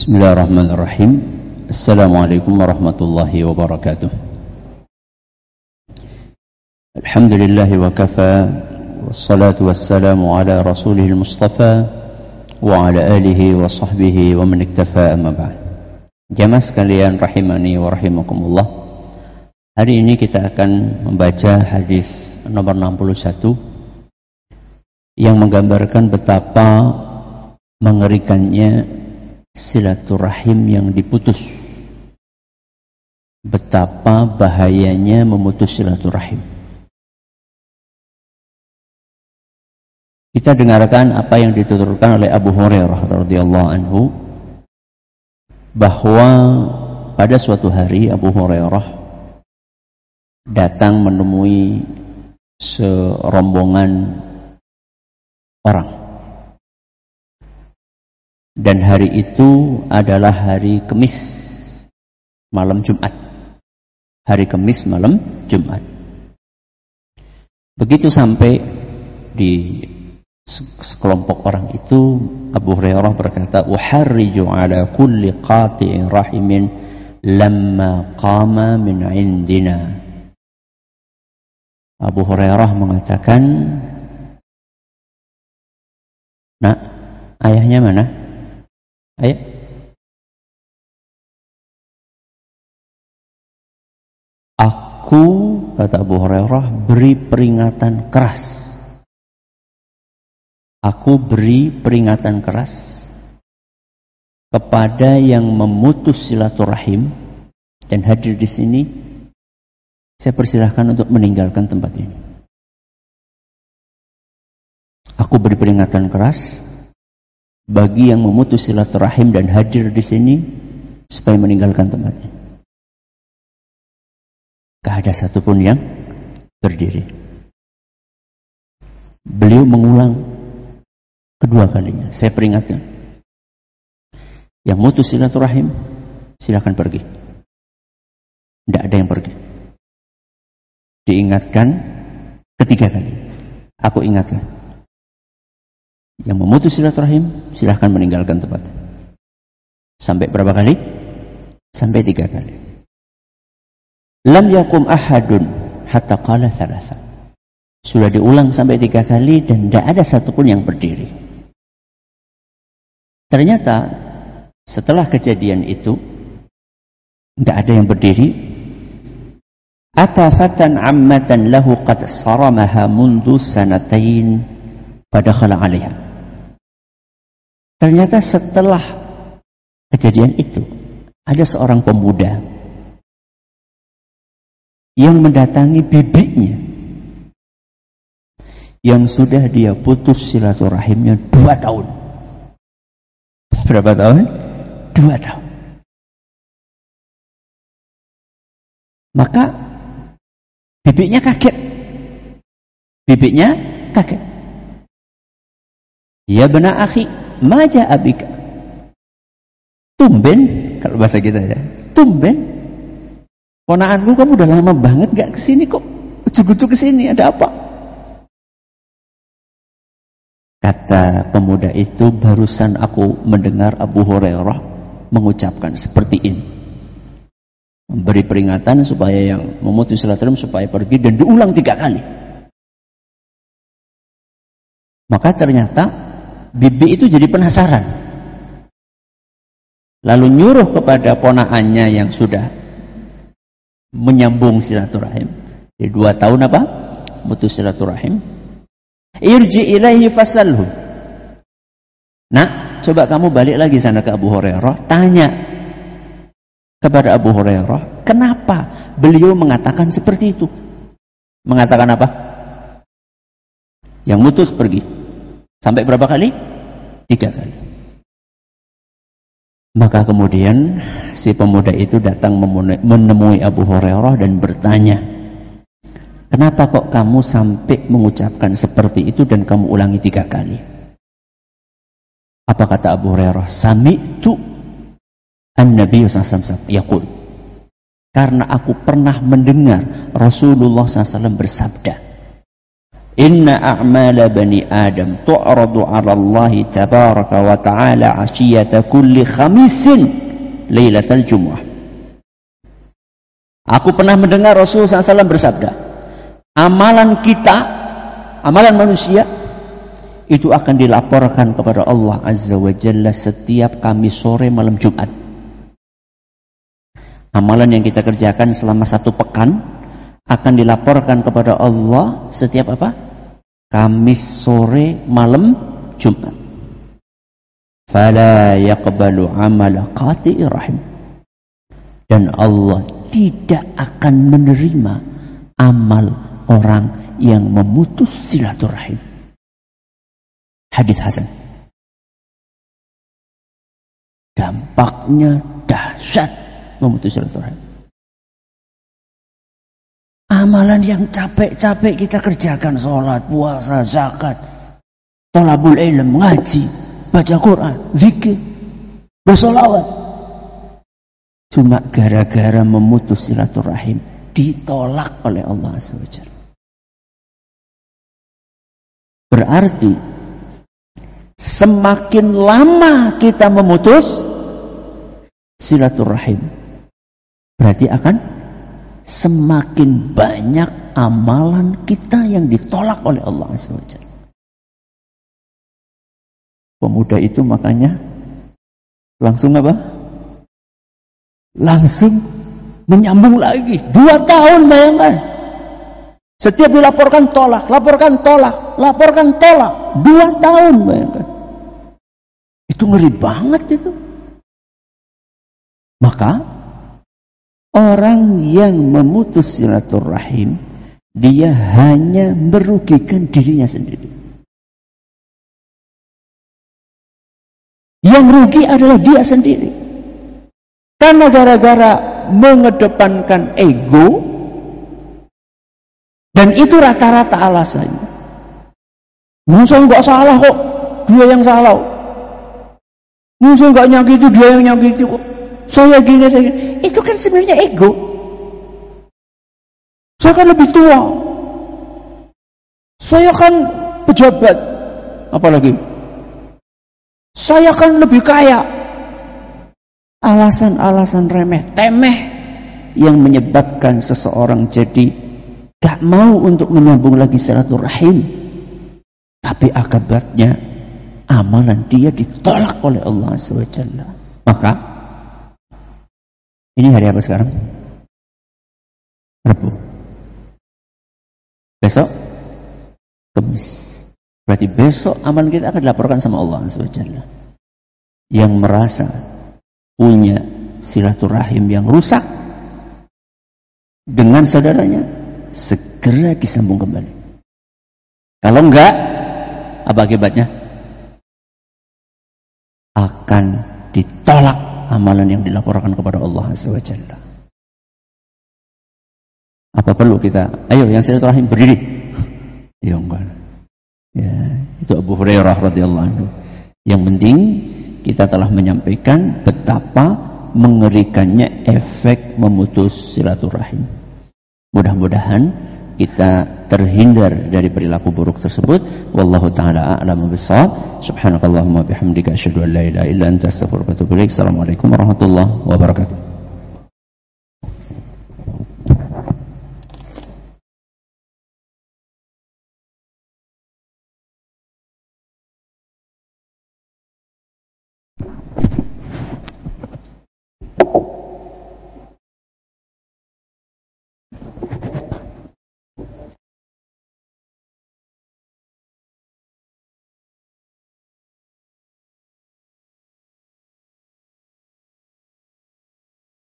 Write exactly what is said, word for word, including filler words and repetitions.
Bismillahirrahmanirrahim. Assalamualaikum warahmatullahi wabarakatuh. Alhamdulillahi wa kafa, wassalatu wassalamu ala rasulihil mustafa wa ala alihi wa sahbihi wa man iktafa, amma ba'd. Jamaah sekalian rahimani wa rahimakumullah. Hari ini kita akan membaca hadis nomor enam puluh satu yang menggambarkan betapa mengerikannya silaturahim yang diputus, betapa bahayanya memutus silaturahim. Kita dengarkan apa yang dituturkan oleh Abu Hurairah radhiyallahu anhu, bahwa pada suatu hari Abu Hurairah datang menemui serombongan orang. Dan hari itu adalah hari Kamis malam Jumat. Hari Kamis malam Jumat. Begitu sampai di sekelompok orang itu, Abu Hurairah berkata, "Uharriju ala kulli qati'in rahimin lamma qama min indina." Abu Hurairah mengatakan, "Nak, ayahnya mana? Ayah, aku," kata Abu Hurairah, "beri peringatan keras. Aku beri peringatan keras kepada yang memutus silaturahim dan hadir di sini. Saya persilahkan untuk meninggalkan tempat ini. Aku beri peringatan keras bagi yang memutus silaturahim dan hadir di sini supaya meninggalkan tempatnya." Gak ada satupun yang berdiri. Beliau mengulang kedua kalinya, "Saya peringatkan, yang memutus silaturahim silakan pergi." Tidak ada yang pergi. Diingatkan ketiga kali. Aku ingatkan, yang memutus silaturahim silahkan meninggalkan tempat. Sampai berapa kali? Sampai tiga kali. Lam yakum ahadun hatta qala thalatha. Sudah diulang sampai tiga kali dan tidak ada satupun yang berdiri. Ternyata setelah kejadian itu tidak ada yang berdiri. Ata fatan ammatan lahu qad saramaha mundu sanatain padakhala 'alaiha. Ternyata setelah kejadian itu ada seorang pemuda yang mendatangi bibinya yang sudah dia putus silaturahimnya dua tahun. Berapa tahun? Dua tahun. Maka bibinya kaget. Bibinya kaget. "Ya bena akhi, maja abika." Tumben, kalau bahasa kita ya, tumben. Ponakanku, kamu udah lama banget gak kesini kok. Ujuk-ujuk kesini, ada apa? Kata pemuda itu, "Barusan aku mendengar Abu Hurairah mengucapkan seperti ini. Memberi peringatan supaya yang memutus silaturahim supaya pergi, dan diulang tiga kali." Maka ternyata bibi itu jadi penasaran. Lalu nyuruh kepada ponakannya yang sudah menyambung silaturahim. Di dua tahun apa? Mutus silaturahim. "Irji ilaihi fasalhu." Nah, coba kamu balik lagi sana ke Abu Hurairah, tanya kepada Abu Hurairah, kenapa beliau mengatakan seperti itu? Mengatakan apa? Yang mutus pergi. Sampai berapa kali? Tiga kali. Maka kemudian si pemuda itu datang menemui Abu Hurairah dan bertanya, "Kenapa kok kamu sampai mengucapkan seperti itu dan kamu ulangi tiga kali?" Apa kata Abu Hurairah? "Sami'tu an-Nabi sallallahu alaihi wasallam yaqul." Karena aku pernah mendengar Rasulullah sallallahu alaihi wasallam bersabda, Inna a'mala bani Adam tu'radu 'ala Allah tabaraka wa ta'ala 'ashiyata kulli khamisin lailatal jumu'ah. Aku pernah mendengar Rasulullah shallallahu alaihi wasallam bersabda, amalan kita, amalan manusia itu akan dilaporkan kepada Allah Azza wa Jalla setiap Kamis sore malam Jumat. Amalan yang kita kerjakan selama satu pekan akan dilaporkan kepada Allah setiap apa? Kamis sore malam Jumat. Fala yaqbalu amala qati'i rahim. Dan Allah tidak akan menerima amal orang yang memutus silaturahim. Hadis hasan. Dampaknya dahsyat memutus silaturahim. Amalan yang capek-capek kita kerjakan, sholat, puasa, zakat, thalabul ilm, ngaji, baca Quran, zikir, bersolawat, cuma gara-gara memutus silaturahim ditolak oleh Allah subhanahu wa taala. Berarti semakin lama kita memutus silaturahim, berarti akan semakin banyak amalan kita yang ditolak oleh Allah subhanahu wa taala. Pemuda itu makanya langsung apa? Langsung menyambung lagi. Dua tahun bayangkan. Setiap dilaporkan tolak, laporkan tolak, laporkan tolak. Dua tahun bayangkan. Itu ngeri banget itu. Maka orang yang memutus silaturahim, dia hanya merugikan dirinya sendiri. Yang rugi adalah dia sendiri. Karena gara-gara mengedepankan ego, dan itu rata-rata alasannya. Musuh enggak salah kok, dia yang salah. Musuh enggak nyakiti, dia yang nyakiti kok. Saya gini, saya gini. Itu kan sebenarnya ego. Saya kan lebih tua. Saya kan pejabat. Apalagi? Saya kan lebih kaya. Alasan-alasan remeh temeh yang menyebabkan seseorang jadi gak mau untuk menyambung lagi silaturahim. Tapi akibatnya amalan dia ditolak oleh Allah subhanahu wa taala. Maka ini hari apa sekarang? Rabu. Besok Kamis. Berarti besok amalan kita akan dilaporkan sama Allah subhanahu wa taala. Yang merasa punya silaturahim yang rusak dengan saudaranya, segera disambung kembali. Kalau enggak, apa akibatnya? Akan ditolak amalan yang dilaporkan kepada Allah subhanahu wa taala. Apa perlu kita, ayo yang silaturahim berdiri? Ya enggak. Ya, itu Abu Hurairah radhiyallahu anhu. Yang penting kita telah menyampaikan betapa mengerikannya efek memutus silaturahim. Mudah-mudahan kita terhindar dari perilaku buruk tersebut. Wallahu taala a'lamu bissawab. Subhanakallahumma bihamdika asyhadu an la ilaha illa anta astaghfiruka wa atubu ilaik. Assalamualaikum warahmatullahi wabarakatuh.